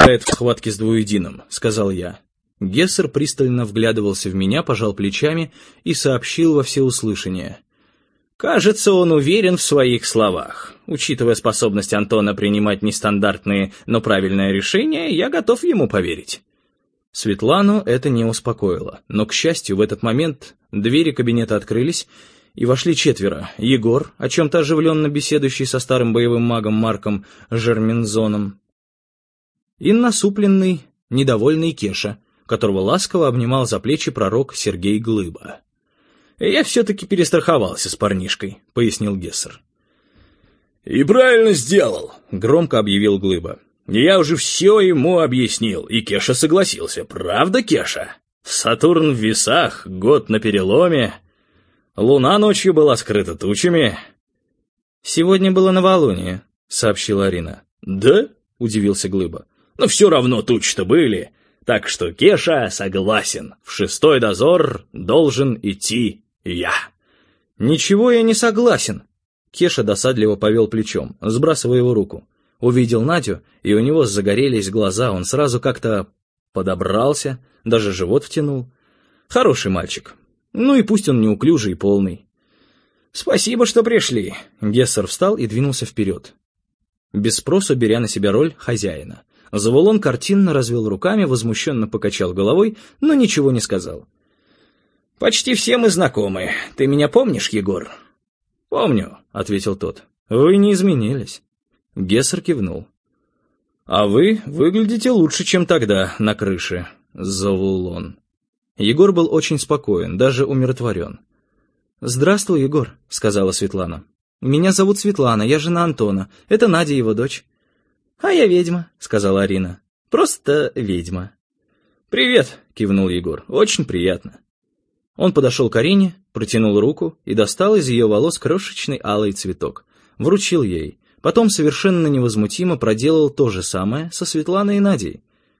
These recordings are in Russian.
в схватке с двуединым», — сказал я. Гессер пристально вглядывался в меня, пожал плечами и сообщил во всеуслышание. «Кажется, он уверен в своих словах. Учитывая способность Антона принимать нестандартные, но правильные решения, я готов ему поверить». Светлану это не успокоило, но, к счастью, в этот момент двери кабинета открылись, и вошли 4: Егор, о чем-то оживленно беседующий со старым боевым магом Марком Жермензоном, и насупленный, недовольный Кеша, которого ласково обнимал за плечи пророк Сергей Глыба. «Я все-таки перестраховался с парнишкой», — пояснил Гессер. «И правильно сделал», — громко объявил Глыба. «Я уже все ему объяснил, и Кеша согласился. Правда, Кеша? Сатурн в весах, год на переломе. Луна ночью была скрыта тучами». «Сегодня было новолуние», — сообщила Арина. «Да?» — удивился Глыба. «Но все равно тучи-то были. Так что Кеша согласен. В 6-й дозор должен идти я». «Ничего я не согласен». Кеша досадливо повел плечом, сбрасывая его руку. Увидел Надю, и у него загорелись глаза, он сразу как-то подобрался, даже живот втянул. Хороший мальчик. Ну и пусть он неуклюжий и полный. «Спасибо, что пришли». Гессер встал и двинулся вперед, без спросу беря на себя роль хозяина. Завулон картинно развел руками, возмущенно покачал головой, но ничего не сказал. «Почти все мы знакомы. Ты меня помнишь, Егор?» «Помню», — ответил тот. «Вы не изменились». Гессер кивнул. «А вы выглядите лучше, чем тогда на крыше, Завулон». Егор был очень спокоен, даже умиротворен. «Здравствуй, Егор», — сказала Светлана. «Меня зовут Светлана, я жена Антона. Это Надя, его дочь». «А я ведьма», — сказала Арина. «Просто ведьма». «Привет», — кивнул Егор. «Очень приятно». Он подошел к Арине, протянул руку и достал из ее волос крошечный алый цветок. Вручил ей. Потом совершенно невозмутимо проделал то же самое со Светланой и Надей.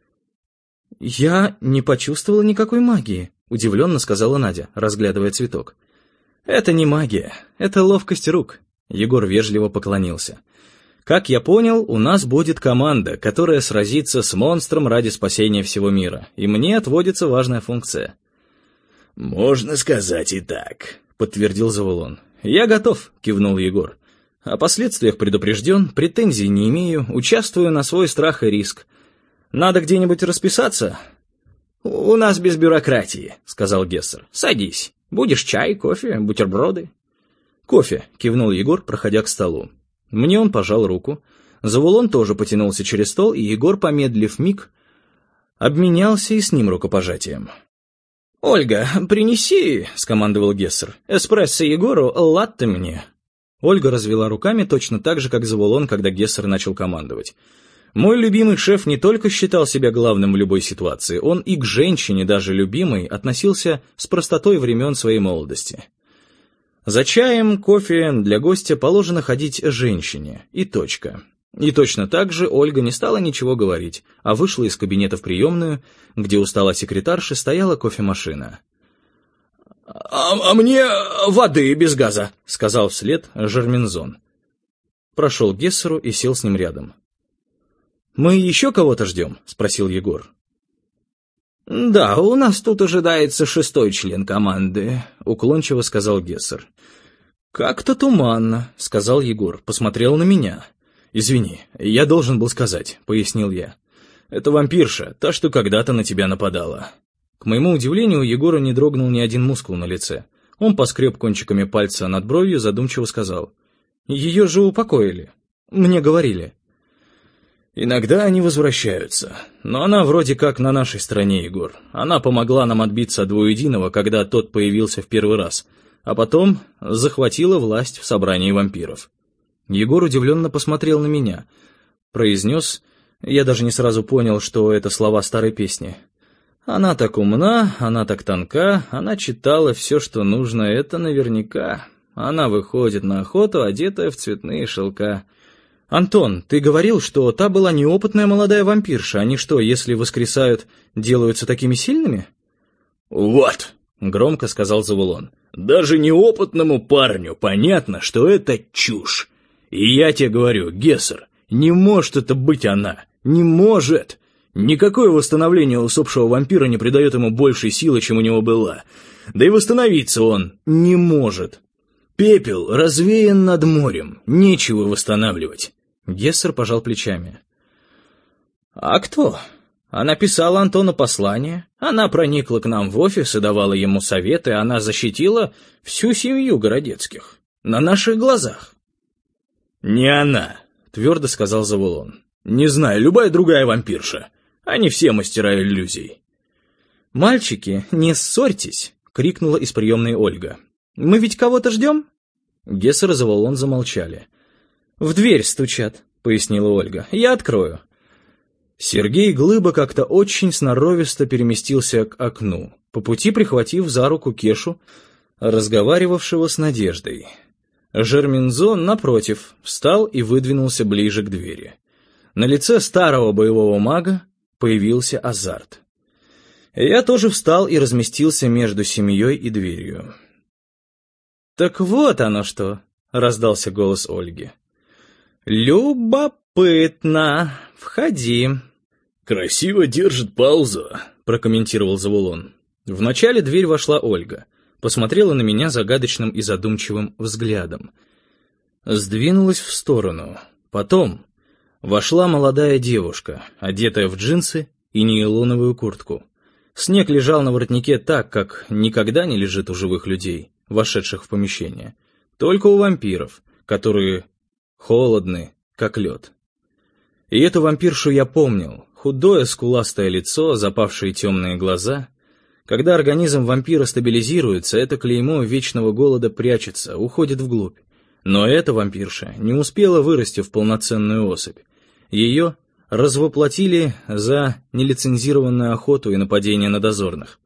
«Я не почувствовала никакой магии», — удивленно сказала Надя, разглядывая цветок. «Это не магия, это ловкость рук», — Егор вежливо поклонился. «Как я понял, у нас будет команда, которая сразится с монстром ради спасения всего мира, и мне отводится важная функция». «Можно сказать и так», — подтвердил Завулон. «Я готов», — кивнул Егор. «О последствиях предупрежден, претензий не имею, участвую на свой страх и риск. Надо где-нибудь расписаться?» «У нас без бюрократии», — сказал Гессер. «Садись. Будешь чай, кофе, бутерброды?» «Кофе», — кивнул Егор, проходя к столу. Мне он пожал руку. Завулон тоже потянулся через стол, и Егор, помедлив миг, обменялся и с ним рукопожатием. «Ольга, принеси», — скомандовал Гессер, — «эспрессо Егору, латте мне». Ольга развела руками точно так же, как Завулон, когда Гессер начал командовать. Мой любимый шеф не только считал себя главным в любой ситуации, он и к женщине, даже любимой, относился с простотой времен своей молодости. За чаем, кофе для гостя положено ходить женщине, и точка. И точно так же Ольга не стала ничего говорить, а вышла из кабинета в приемную, где у стола секретарши стояла кофемашина. «А мне воды без газа», — сказал вслед Жермензон. Прошел к Гессеру и сел с ним рядом. «Мы еще кого-то ждем?» — спросил Егор. «Да, у нас тут ожидается 6-й член команды», — уклончиво сказал Гессер. «Как-то туманно», — сказал Егор, посмотрел на меня. «Извини, я должен был сказать», — пояснил я. «Это вампирша, та, что когда-то на тебя нападала». К моему удивлению, у Егора не дрогнул ни один мускул на лице. Он поскреб кончиками пальца над бровью, задумчиво сказал. «Ее же упокоили. Мне говорили». «Иногда они возвращаются. Но она вроде как на нашей стороне, Егор. Она помогла нам отбиться от двуединого, когда тот появился в первый раз, а потом захватила власть в собрании вампиров». Егор удивленно посмотрел на меня. Произнес, я даже не сразу понял, что это слова старой песни. «Она так умна, она так тонка, она читала все, что нужно, это наверняка. Она выходит на охоту, одетая в цветные шелка». «Антон, ты говорил, что та была неопытная молодая вампирша. Они что, если воскресают, делаются такими сильными?» «Вот», — громко сказал Завулон, — «даже неопытному парню понятно, что это чушь. И я тебе говорю, Гессер, не может это быть она, не может. Никакое восстановление усопшего вампира не придает ему большей силы, чем у него была. Да и восстановиться он не может. Пепел развеян над морем, нечего восстанавливать. Гессер пожал плечами. А кто? Она писала Антону послание, она проникла к нам в офис и давала ему советы, она защитила всю семью Городецких. На наших глазах. «Не она», — твердо сказал Завулон. «Не знаю, любая другая вампирша. Они все мастера иллюзий». «Мальчики, не ссорьтесь!» — крикнула из приемной Ольга. «Мы ведь кого-то ждем?» Гессер и Завулон замолчали. «В дверь стучат», — пояснила Ольга. «Я открою». Сергей Глыба как-то очень сноровисто переместился к окну, по пути прихватив за руку Кешу, разговаривавшего с Надеждой. Жермензон, напротив, встал и выдвинулся ближе к двери. На лице старого боевого мага появился азарт. Я тоже встал и разместился между семьей и дверью. «Так вот оно что!» — раздался голос Ольги. «Любопытно! Входи!» «Красиво держит паузу», — прокомментировал Завулон. Вначале дверь вошла Ольга. Посмотрела на меня загадочным и задумчивым взглядом. Сдвинулась в сторону. Потом вошла молодая девушка, одетая в джинсы и нейлоновую куртку. Снег лежал на воротнике так, как никогда не лежит у живых людей, вошедших в помещение. Только у вампиров, которые холодны, как лед. И эту вампиршу я помнил. Худое скуластое лицо, запавшие темные глаза. Когда организм вампира стабилизируется, это клеймо вечного голода прячется, уходит вглубь. Но эта вампирша не успела вырасти в полноценную особь. Ее развоплотили за нелицензированную охоту и нападение на дозорных.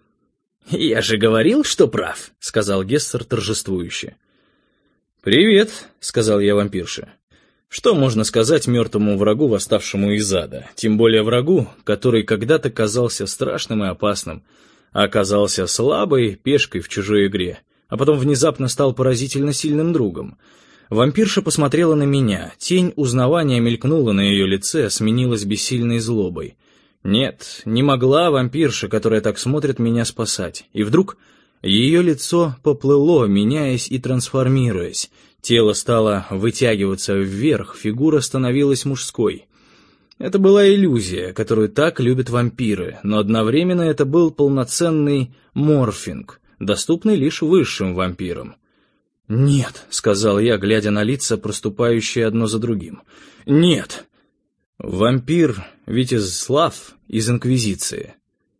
«Я же говорил, что прав», — сказал Гессер торжествующе. «Привет», — сказал я вампирше. Что можно сказать мертвому врагу, восставшему из ада? Тем более врагу, который когда-то казался страшным и опасным, а оказался слабой пешкой в чужой игре, а потом внезапно стал поразительно сильным другом. Вампирша посмотрела на меня, тень узнавания мелькнула на ее лице, сменилась бессильной злобой. Нет, не могла вампирша, которая так смотрит, меня спасать. И вдруг ее лицо поплыло, меняясь и трансформируясь. Тело стало вытягиваться вверх, фигура становилась мужской. Это была иллюзия, которую так любят вампиры, но одновременно это был полноценный морфинг, доступный лишь высшим вампирам. «Нет», — сказал я, глядя на лица, проступающие одно за другим. «Нет». Вампир Витязслав из Инквизиции.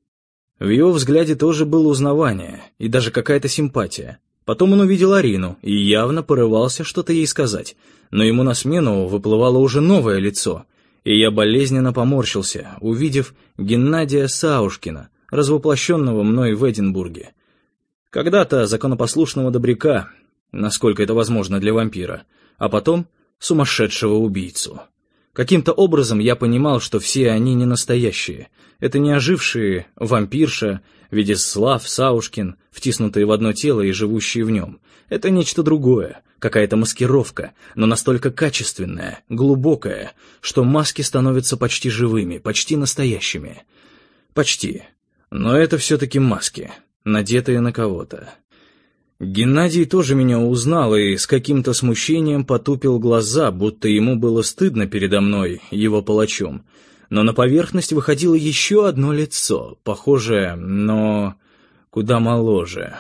В его взгляде тоже было узнавание и даже какая-то симпатия. Потом он увидел Арину и явно порывался что-то ей сказать, но ему на смену выплывало уже новое лицо, и я болезненно поморщился, увидев Геннадия Саушкина, развоплощенного мной в Эдинбурге. Когда-то законопослушного добряка, насколько это возможно для вампира, а потом сумасшедшего убийцу. Каким-то образом я понимал, что все они не настоящие. Это не ожившие вампирша, Витязслав, Саушкин, втиснутые в одно тело и живущие в нем. Это нечто другое, какая-то маскировка, но настолько качественная, глубокая, что маски становятся почти живыми, почти настоящими. Почти. Но это все-таки маски, надетые на кого-то. Геннадий тоже меня узнал и с каким-то смущением потупил глаза, будто ему было стыдно передо мной, его палачом. Но на поверхность выходило еще одно лицо, похожее, но куда моложе.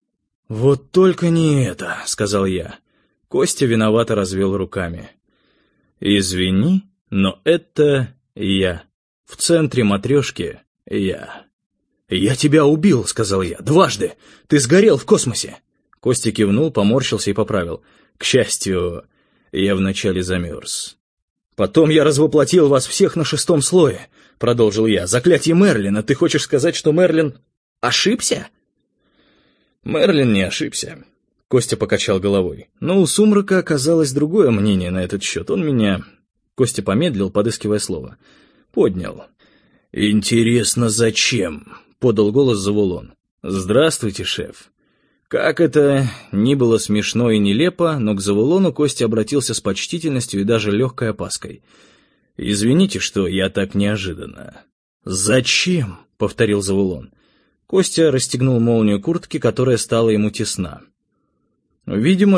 «Вот только не это», — сказал я. Костя виновато развел руками. «Извини, но это я. В центре матрешки я». «Я тебя убил», — сказал я, — «дважды. Ты сгорел в космосе». Костя кивнул, поморщился и поправил. «К счастью, я вначале замерз». «Потом я развоплотил вас всех на 6-м слое», — продолжил я. «Заклятие Мерлина. Ты хочешь сказать, что Мерлин ошибся?» «Мерлин не ошибся», — Костя покачал головой. «Но у Сумрака оказалось другое мнение на этот счет. Он меня...» Костя помедлил, подыскивая слово. «Поднял». «Интересно, зачем?» — подал голос Завулон. «Здравствуйте, шеф». Как это ни было смешно и нелепо, но к Завулону Костя обратился с почтительностью и даже легкой опаской. «Извините, что я так неожиданно». «Зачем?» — повторил Завулон. Костя расстегнул молнию куртки, которая стала ему тесна. Видимо,